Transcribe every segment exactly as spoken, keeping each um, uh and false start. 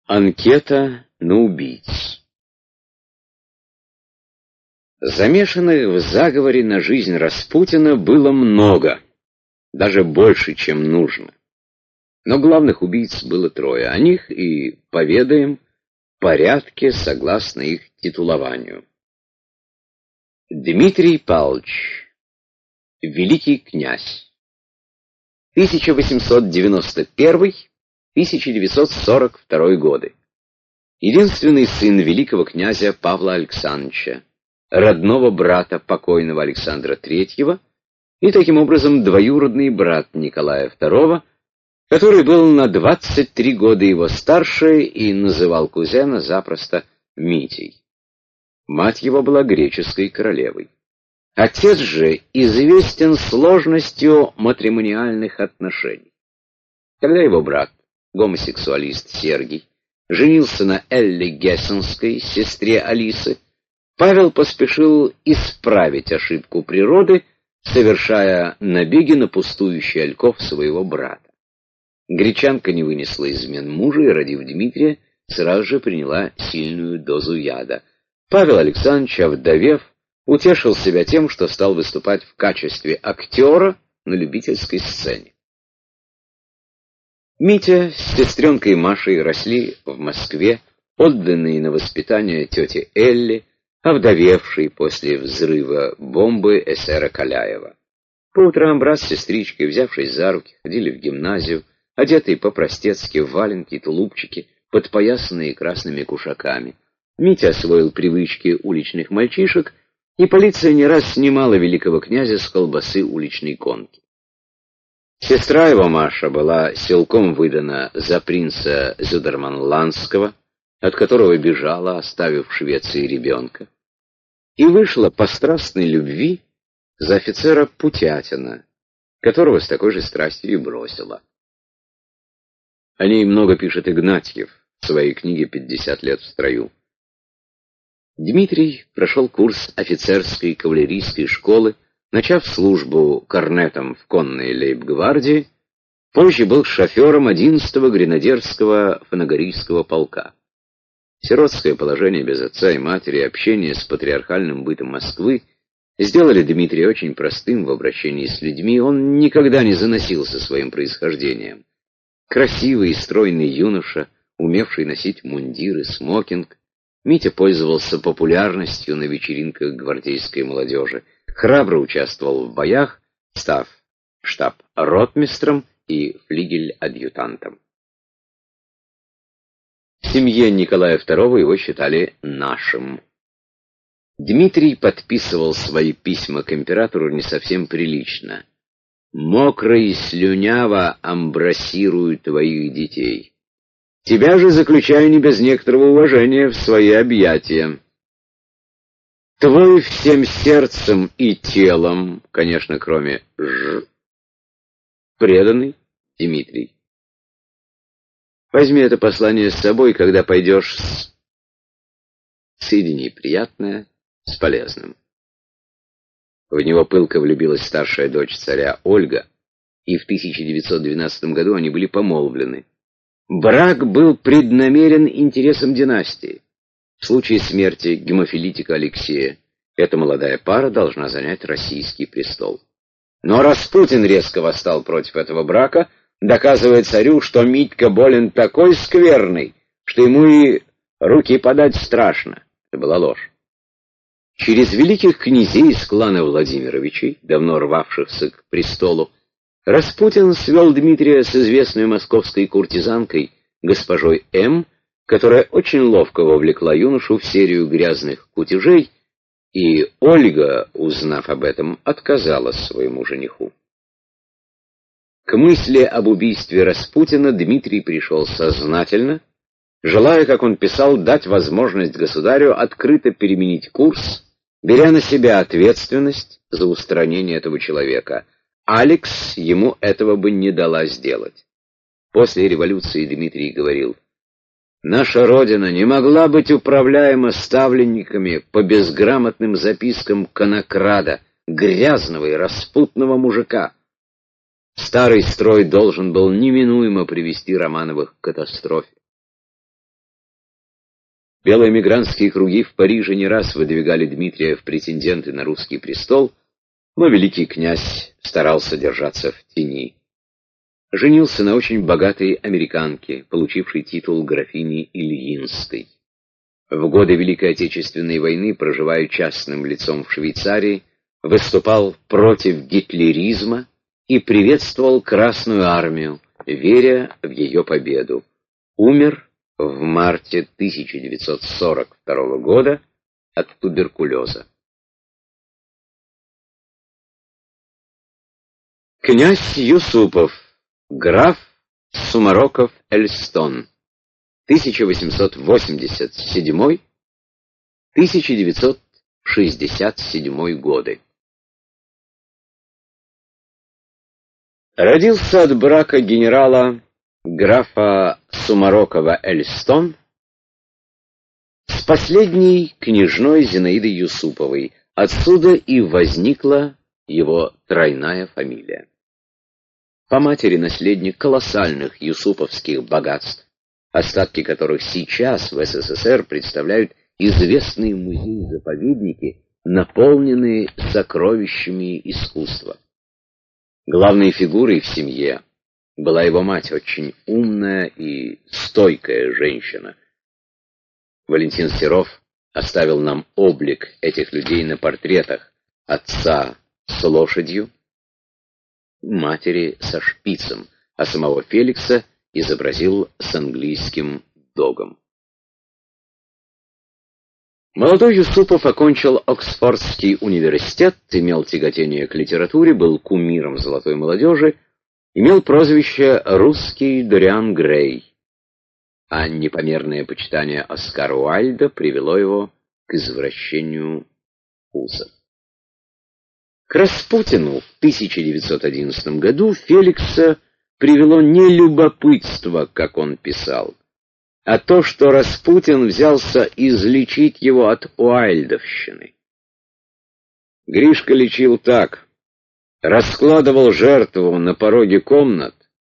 Анкета на убийц. Замешанных в заговоре на жизнь Распутина было много, даже больше, чем нужно. Но главных убийц было трое. О них и поведаем в порядке, согласно их титулованию. Дмитрий Павлович, великий князь, тысяча восемьсот девяносто первый — тысяча девятьсот сорок второй годы. Единственный сын великого князя Павла Александровича, родного брата покойного Александра Третьего и таким образом двоюродный брат Николая Второго, который был на двадцать три года его старше и называл кузена запросто Митей. Мать его была греческой королевой. Отец же известен сложностью матримониальных отношений. Когда его брат, гомосексуалист Сергий, женился на Элле Гессенской, сестре Алисы, Павел поспешил исправить ошибку природы, совершая набеги на пустующий ольков своего брата. Гречанка не вынесла измен мужа и, родив Дмитрия, сразу же приняла сильную дозу яда. Павел Александрович, овдовев, утешил себя тем, что стал выступать в качестве актера на любительской сцене. Митя с сестренкой Машей росли в Москве, отданные на воспитание тете Элле, овдовевшей после взрыва бомбы эсера Каляева. По утрам брат с сестричкой, взявшись за руки, ходили в гимназию, одетые по-простецки в валенки и тулупчики, подпоясанные красными кушаками. Митя освоил привычки уличных мальчишек, и полиция не раз снимала великого князя с колбасы уличной конки. Сестра его, Маша, была силком выдана за принца Зюдерманландского, от которого бежала, оставив в Швеции ребенка, и вышла по страстной любви за офицера Путятина, которого с такой же страстью и бросила. О ней много пишет Игнатьев в своей книге «пятьдесят лет в строю». Дмитрий прошел курс офицерской кавалерийской школы, начав службу корнетом в конной лейб-гвардии, позже был шофером одиннадцатого гренадерского фанагорийского полка. Сиротское положение без отца и матери и общение с патриархальным бытом Москвы сделали Дмитрия очень простым в обращении с людьми. Он никогда не заносился своим происхождением. Красивый и стройный юноша, умевший носить мундир и смокинг, Митя пользовался популярностью на вечеринках гвардейской молодежи, храбро участвовал в боях, став штаб-ротмистром и флигель-адъютантом. В семье Николая Второго его считали нашим. Дмитрий подписывал свои письма к императору не совсем прилично. «Мокро и слюняво амбросирую твоих детей. Тебя же заключаю не без некоторого уважения в свои объятия. Твой всем сердцем и телом, конечно, кроме ж, преданный Дмитрий. Возьми это послание с собой, когда пойдешь с... Соедини приятное с полезным». В него пылко влюбилась старшая дочь царя Ольга, и в тысяча девятьсот двенадцатом году они были помолвлены. Брак был преднамерен интересам династии. В случае смерти гемофилитика Алексея эта молодая пара должна занять российский престол. Но Распутин резко восстал против этого брака, доказывая царю, что Митька болен такой скверный, что ему и руки подать страшно. Это была ложь. Через великих князей из клана Владимировичей, давно рвавшихся к престолу, Распутин свел Дмитрия с известной московской куртизанкой, госпожой М., которая очень ловко вовлекла юношу в серию грязных кутежей, и Ольга, узнав об этом, отказалась своему жениху. К мысли об убийстве Распутина Дмитрий пришел сознательно, желая, как он писал, дать возможность государю открыто переменить курс, беря на себя ответственность за устранение этого человека. Алекс ему этого бы не дала сделать. После революции Дмитрий говорил: «Наша Родина не могла быть управляема ставленниками по безграмотным запискам конокрада, грязного и распутного мужика. Старый строй должен был неминуемо привести Романовых к катастрофе. Белые эмигрантские круги в Париже не раз выдвигали Дмитрия в претенденты на русский престол, но великий князь старался держаться в тени. Женился на очень богатой американке, получившей титул графини Ильинской. В годы Великой Отечественной войны, проживая частным лицом в Швейцарии, выступал против гитлеризма и приветствовал Красную армию, веря в ее победу. Умер в марте тысяча девятьсот сорок второго года от туберкулеза. Князь Юсупов, граф Сумароков-Эльстон, тысяча восемьсот восемьдесят седьмой — тысяча девятьсот шестьдесят седьмой годы. Родился от брака генерала графа Сумарокова-Эльстон с последней княжной Зинаидой Юсуповой. Отсюда и возникла его тройная фамилия. По матери наследник колоссальных юсуповских богатств, остатки которых сейчас в СССР представляют известные музеи-заповедники, наполненные сокровищами искусства. Главной фигурой в семье была его мать, очень умная и стойкая женщина. Валентин Серов оставил нам облик этих людей на портретах: отца с лошадью, матери со шпицем, а самого Феликса изобразил с английским догом. Молодой Юсупов окончил Оксфордский университет, имел тяготение к литературе, был кумиром золотой молодежи, имел прозвище «Русский Дориан Грей», а непомерное почитание Оскара Уайльда привело его к извращению вкусов. К Распутину в тысяча девятьсот одиннадцатом году Феликса привело не любопытство, как он писал, а то, что Распутин взялся излечить его от уайльдовщины. Гришка лечил так: раскладывал жертву на пороге комнат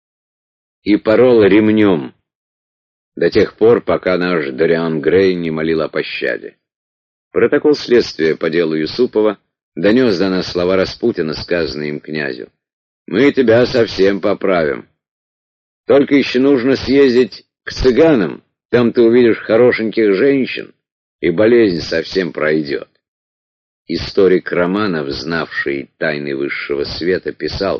и порол ремнем до тех пор, пока наш Дориан Грей не молил о пощаде. Протокол следствия по делу Юсупова донес до нас слова Распутина, сказанные им князю: «Мы тебя совсем поправим. Только еще нужно съездить к цыганам, там ты увидишь хорошеньких женщин, и болезнь совсем пройдет». Историк Романов, знавший тайны высшего света, писал: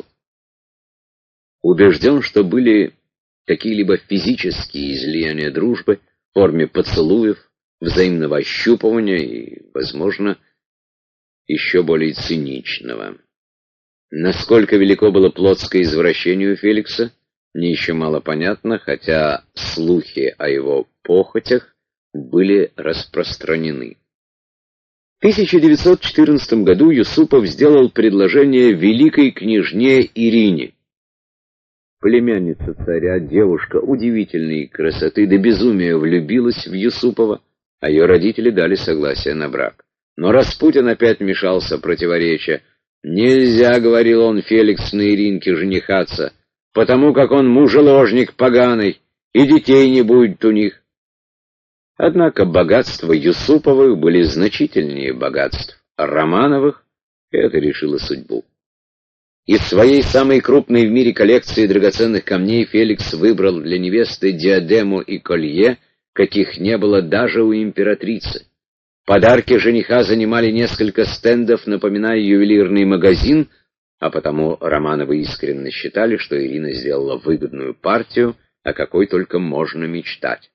убежден, что были какие-либо физические излияния дружбы в форме поцелуев, взаимного ощупывания и, возможно, еще более циничного. Насколько велико было плотское извращение у Феликса, мне еще мало понятно, хотя слухи о его похотях были распространены. В тысяча девятьсот четырнадцатом году Юсупов сделал предложение великой княжне Ирине. Племянница царя, девушка удивительной красоты, до безумия влюбилась в Юсупова, а ее родители дали согласие на брак. Но Распутин опять вмешался, противоречия. «Нельзя, — говорил он, — Феликс на Иринке женихаться, потому как он мужеложник поганый, и детей не будет у них». Однако богатства Юсуповых были значительнее богатств Романовых, и это решило судьбу. Из своей самой крупной в мире коллекции драгоценных камней Феликс выбрал для невесты диадему и колье, каких не было даже у императрицы. Подарки жениха занимали несколько стендов, напоминая ювелирный магазин, а потому Романовы искренне считали, что Ирина сделала выгодную партию, о какой только можно мечтать.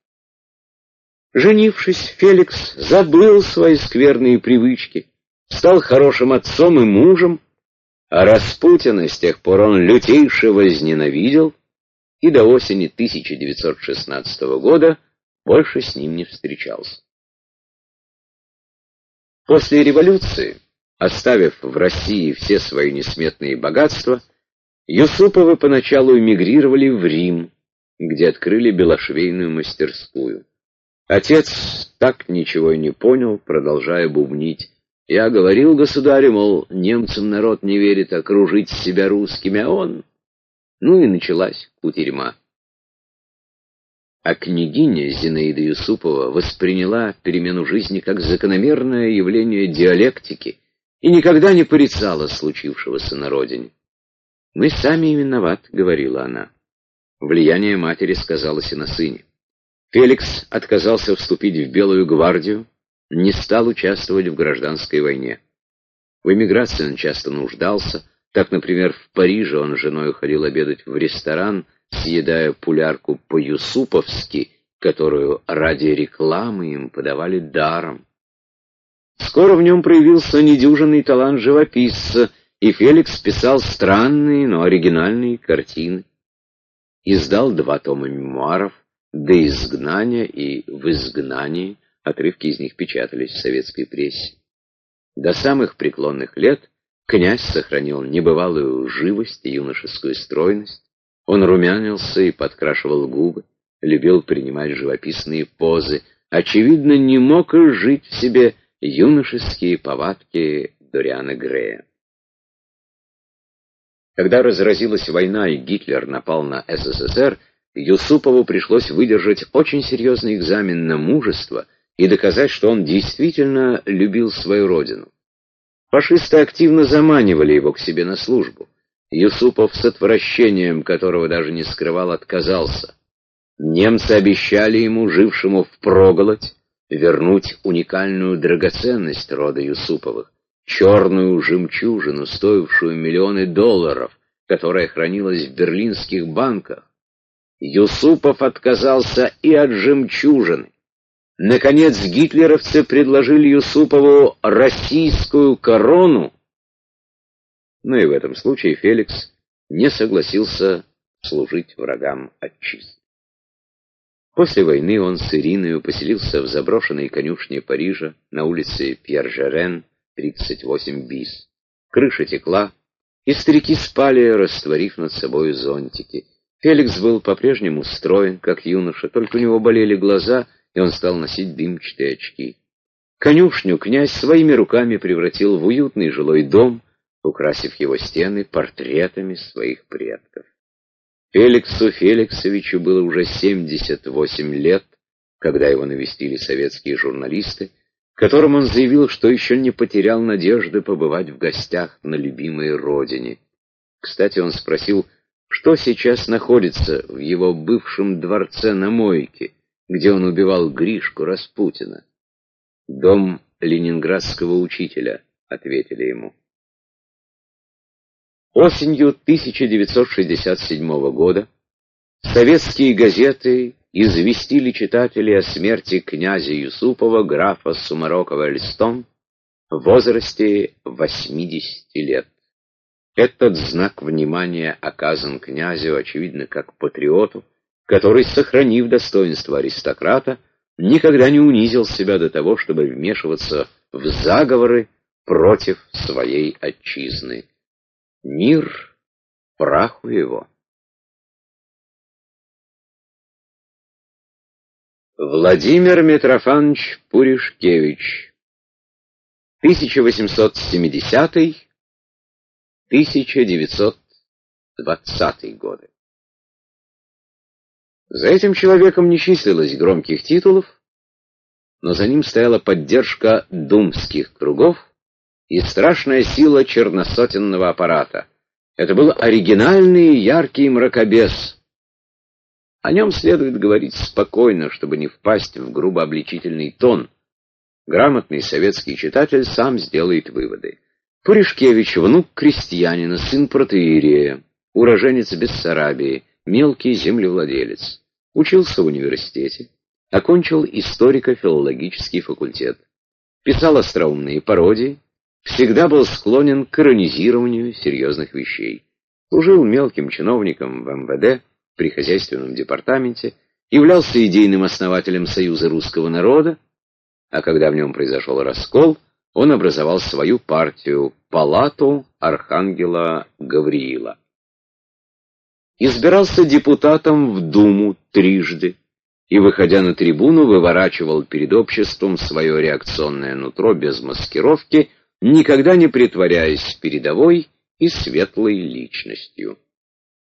Женившись, Феликс забыл свои скверные привычки, стал хорошим отцом и мужем, а Распутина с тех пор он лютейше возненавидел и до осени тысяча девятьсот шестнадцатого года больше с ним не встречался. После революции, оставив в России все свои несметные богатства, Юсуповы поначалу эмигрировали в Рим, где открыли белошвейную мастерскую. Отец так ничего и не понял, продолжая бубнить: «Я говорил государю, мол, немцам народ не верит окружить себя русскими, а он...» Ну и началась кутерьма. А княгиня Зинаида Юсупова восприняла перемену жизни как закономерное явление диалектики и никогда не порицала случившегося на родине. «Мы сами и виноваты», — говорила она. Влияние матери сказалось и на сыне. Феликс отказался вступить в Белую гвардию, не стал участвовать в гражданской войне. В эмиграции он часто нуждался. Так, например, в Париже он с женой ходил обедать в ресторан, съедая пулярку по-юсуповски, которую ради рекламы им подавали даром. Скоро в нем проявился недюжинный талант живописца, и Феликс писал странные, но оригинальные картины. Издал два тома мемуаров «До изгнания» и «В изгнании», отрывки из них печатались в советской прессе. До самых преклонных лет князь сохранил небывалую живость и юношескую стройность. Он румянился и подкрашивал губы, любил принимать живописные позы, очевидно, не мог изжить в себе юношеские повадки Дориана Грея. Когда разразилась война и Гитлер напал на СССР, Юсупову пришлось выдержать очень серьезный экзамен на мужество и доказать, что он действительно любил свою родину. Фашисты активно заманивали его к себе на службу. Юсупов с отвращением, которого даже не скрывал, отказался. Немцы обещали ему, жившему впроголодь, вернуть уникальную драгоценность рода Юсуповых, черную жемчужину, стоившую миллионы долларов, которая хранилась в берлинских банках. Юсупов отказался и от жемчужины. Наконец гитлеровцы предложили Юсупову российскую корону, но и в этом случае Феликс не согласился служить врагам отчизны. После войны он с Ириною поселился в заброшенной конюшне Парижа на улице Пьер-Жерен, тридцать восемь бис. Крыша текла, и старики спали, растворив над собой зонтики. Феликс был по-прежнему строен, как юноша, только у него болели глаза, и он стал носить дымчатые очки. Конюшню князь своими руками превратил в уютный жилой дом, украсив его стены портретами своих предков. Феликсу Феликсовичу было уже семьдесят восемь лет, когда его навестили советские журналисты, которым он заявил, что еще не потерял надежды побывать в гостях на любимой родине. Кстати, он спросил, что сейчас находится в его бывшем дворце на Мойке, где он убивал Гришку Распутина. «Дом ленинградского учителя», — ответили ему. Осенью тысяча девятьсот шестьдесят седьмого года советские газеты известили читателей о смерти князя Юсупова, графа Сумарокова-Эльстон, в возрасте восьмидесяти лет. Этот знак внимания оказан князю, очевидно, как патриоту, который, сохранив достоинство аристократа, никогда не унизил себя до того, чтобы вмешиваться в заговоры против своей отчизны. Мир праху его. Владимир Митрофанович Пуришкевич, тысяча восемьсот семидесятый — тысяча девятьсот двадцатый годы. За этим человеком не числилось громких титулов, но за ним стояла поддержка думских кругов и страшная сила черносотенного аппарата. Это был оригинальный и яркий мракобес. О нем следует говорить спокойно, чтобы не впасть в грубо обличительный тон. Грамотный советский читатель сам сделает выводы. Пуришкевич — внук крестьянина, сын протоиерея, уроженец Бессарабии, мелкий землевладелец. Учился в университете, окончил историко-филологический факультет. Писал остроумные пародии, всегда был склонен к иронизированию серьезных вещей. Служил мелким чиновником в эм вэ дэ, при хозяйственном департаменте, являлся идейным основателем Союза русского народа, а когда в нем произошел раскол, он образовал свою партию «Палату Архангела Гавриила». Избирался депутатом в Думу трижды и, выходя на трибуну, выворачивал перед обществом свое реакционное нутро без маскировки, никогда не притворяясь передовой и светлой личностью.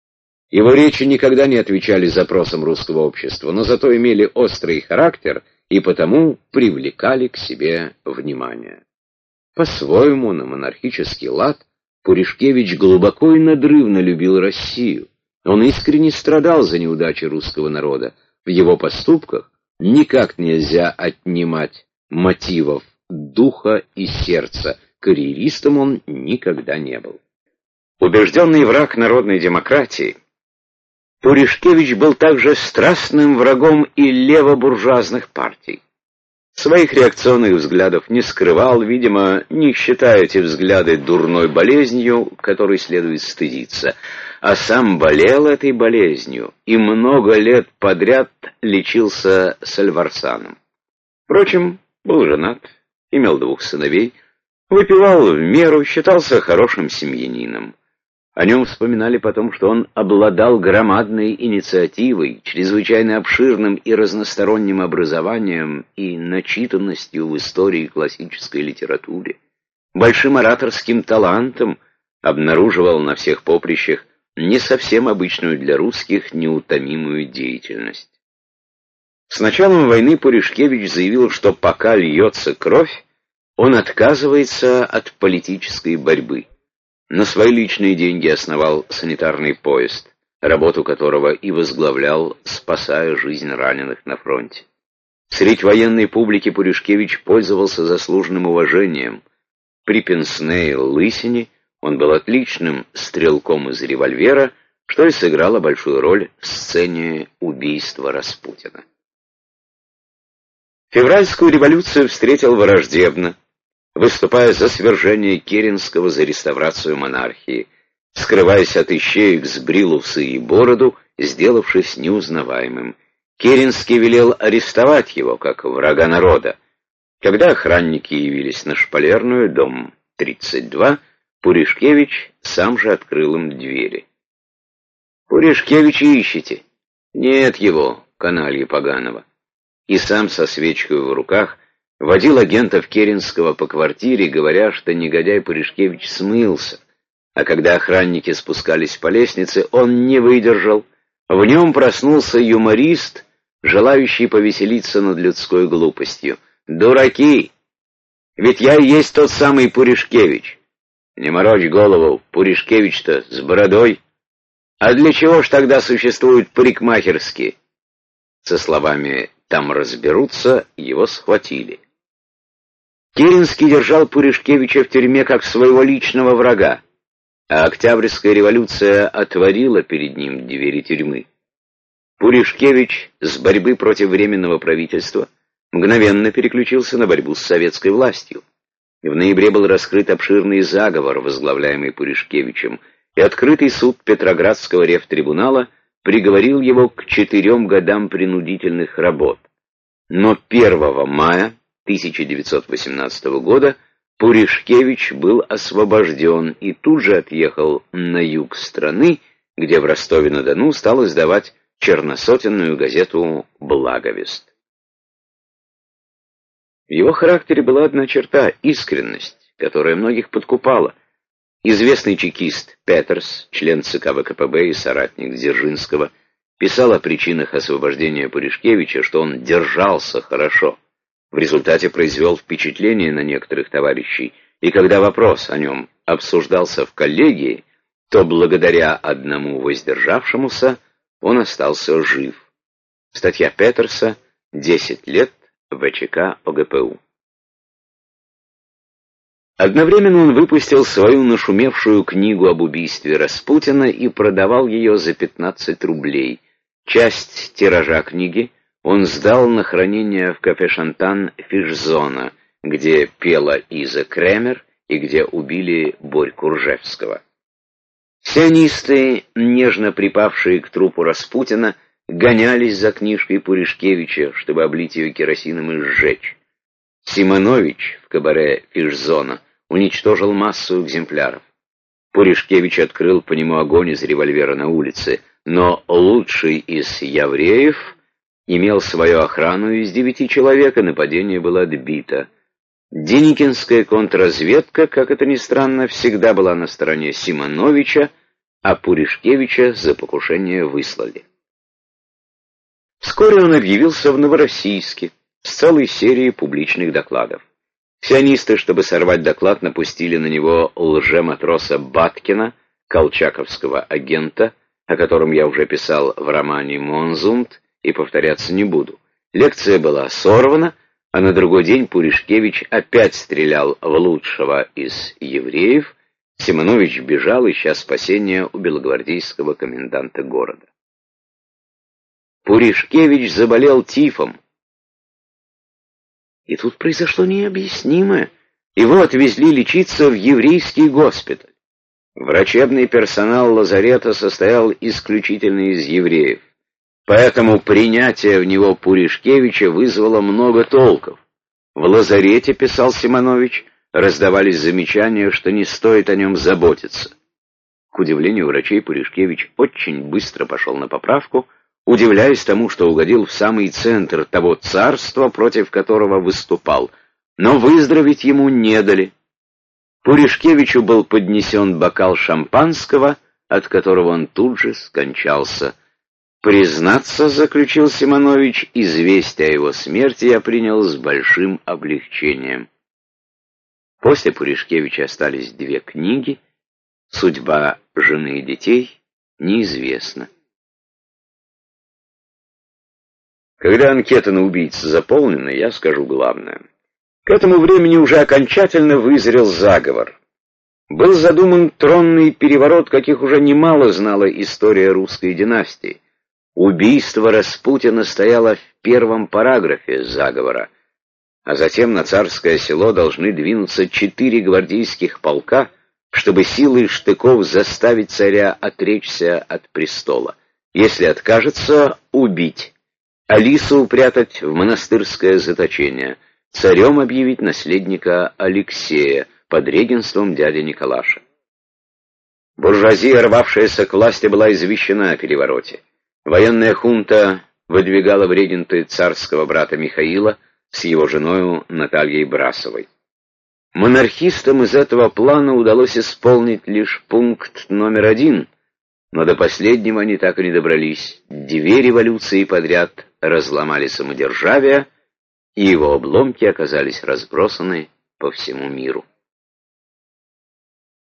Его речи никогда не отвечали запросам русского общества, но зато имели острый характер и потому привлекали к себе внимание. По-своему, на монархический лад, Пуришкевич глубоко и надрывно любил Россию. Он искренне страдал за неудачи русского народа. В его поступках никак нельзя отнимать мотивов духа и сердца. Карьеристом он никогда не был. Убежденный враг народной демократии, Пуришкевич был также страстным врагом и левобуржуазных партий. Своих реакционных взглядов не скрывал, видимо, не считая эти взгляды дурной болезнью, которой следует стыдиться, а сам болел этой болезнью и много лет подряд лечился сальварсаном. Впрочем, был женат, имел двух сыновей, выпивал в меру, считался хорошим семьянином. О нем вспоминали потом, что он обладал громадной инициативой, чрезвычайно обширным и разносторонним образованием и начитанностью в истории и классической литературе, большим ораторским талантом, обнаруживал на всех поприщах не совсем обычную для русских неутомимую деятельность. С началом войны Пуришкевич заявил, что пока льется кровь, он отказывается от политической борьбы. На свои личные деньги основал санитарный поезд, работу которого и возглавлял, спасая жизнь раненых на фронте. Среди военной публики Пуришкевич пользовался заслуженным уважением. При пенсне и лысине он был отличным стрелком из револьвера, что и сыграло большую роль в сцене убийства Распутина. Февральскую революцию встретил враждебно, выступая за свержение Керенского, за реставрацию монархии, скрываясь от ищеек, сбрил усы и бороду, сделавшись неузнаваемым. Керенский велел арестовать его, как врага народа. Когда охранники явились на Шпалерную, дом тридцать два, Пуришкевич сам же открыл им двери. «Пуришкевича ищете?» «Нет его, каналья поганого». И сам со свечкой в руках водил агентов Керенского по квартире, говоря, что негодяй Пуришкевич смылся, а когда охранники спускались по лестнице, он не выдержал. В нем проснулся юморист, желающий повеселиться над людской глупостью. «Дураки! Ведь я и есть тот самый Пуришкевич. Не морочь голову, Пуришкевич-то с бородой. А для чего ж тогда существуют парикмахерские?» Со словами «там разберутся» его схватили. Керенский держал Пуришкевича в тюрьме как своего личного врага, а Октябрьская революция отворила перед ним двери тюрьмы. Пуришкевич с борьбы против Временного правительства мгновенно переключился на борьбу с советской властью. В ноябре был раскрыт обширный заговор, возглавляемый Пуришкевичем, и открытый суд Петроградского ревтрибунала приговорил его к четырем годам принудительных работ. Но первого мая тысяча девятьсот восемнадцатого года Пуришкевич был освобожден и тут же отъехал на юг страны, где в Ростове-на-Дону стал издавать черносотенную газету «Благовест». В его характере была одна черта — искренность, которая многих подкупала. Известный чекист Петерс, член ЦК ВКПБ и соратник Дзержинского, писал о причинах освобождения Пуришкевича, что он держался хорошо. В результате произвел впечатление на некоторых товарищей, и когда вопрос о нем обсуждался в коллегии, то благодаря одному воздержавшемуся он остался жив. Статья Петерса «десять лет ВЧК ОГПУ». Одновременно он выпустил свою нашумевшую книгу об убийстве Распутина и продавал ее за пятнадцать рублей. Часть тиража книги он сдал на хранение в кафе «Шантан» Фишзона, где пела Иза Кремер и где убили Борьку Ржевского. Сионисты, нежно припавшие к трупу Распутина, гонялись за книжкой Пуришкевича, чтобы облить ее керосином и сжечь. Симонович в кабаре Фишзона уничтожил массу экземпляров. Пуришкевич открыл по нему огонь из револьвера на улице, но лучший из евреев имел свою охрану из девяти человек, и нападение было отбито. Деникинская контрразведка, как это ни странно, всегда была на стороне Симоновича, а Пуришкевича за покушение выслали. Вскоре он объявился в Новороссийске с целой серией публичных докладов. Сионисты, чтобы сорвать доклад, напустили на него лжематроса Баткина, колчаковского агента, о котором я уже писал в романе «Монзунд» и повторяться не буду. Лекция была сорвана, а на другой день Пуришкевич опять стрелял в лучшего из евреев. Симонович бежал, ища спасения у белогвардейского коменданта города. Пуришкевич заболел тифом. И тут произошло необъяснимое. Его отвезли лечиться в еврейский госпиталь. Врачебный персонал лазарета состоял исключительно из евреев. Поэтому принятие в него Пуришкевича вызвало много толков. В лазарете, писал Симонович, раздавались замечания, что не стоит о нем заботиться. К удивлению врачей, Пуришкевич очень быстро пошел на поправку, удивляясь тому, что угодил в самый центр того царства, против которого выступал, но выздороветь ему не дали. Пуришкевичу был поднесен бокал шампанского, от которого он тут же скончался. Признаться, заключил Симонович, известие о его смерти я принял с большим облегчением. После Пуришкевича остались две книги, судьба жены и детей неизвестна. Когда анкета на убийц заполнена, я скажу главное. К этому времени уже окончательно вызрел заговор. Был задуман тронный переворот, каких уже немало знала история русской династии. Убийство Распутина стояло в первом параграфе заговора, а затем на Царское Село должны двинуться четыре гвардейских полка, чтобы силой штыков заставить царя отречься от престола. Если откажется, убить. Алису упрятать в монастырское заточение, царем объявить наследника Алексея под регенством дяди Николаша. Буржуазия, рвавшаяся к власти, была извещена о перевороте. Военная хунта выдвигала в регенты царского брата Михаила с его женою Натальей Брасовой. Монархистам из этого плана удалось исполнить лишь пункт номер один, но до последнего они так и не добрались. Две революции подряд разломали самодержавие, и его обломки оказались разбросаны по всему миру.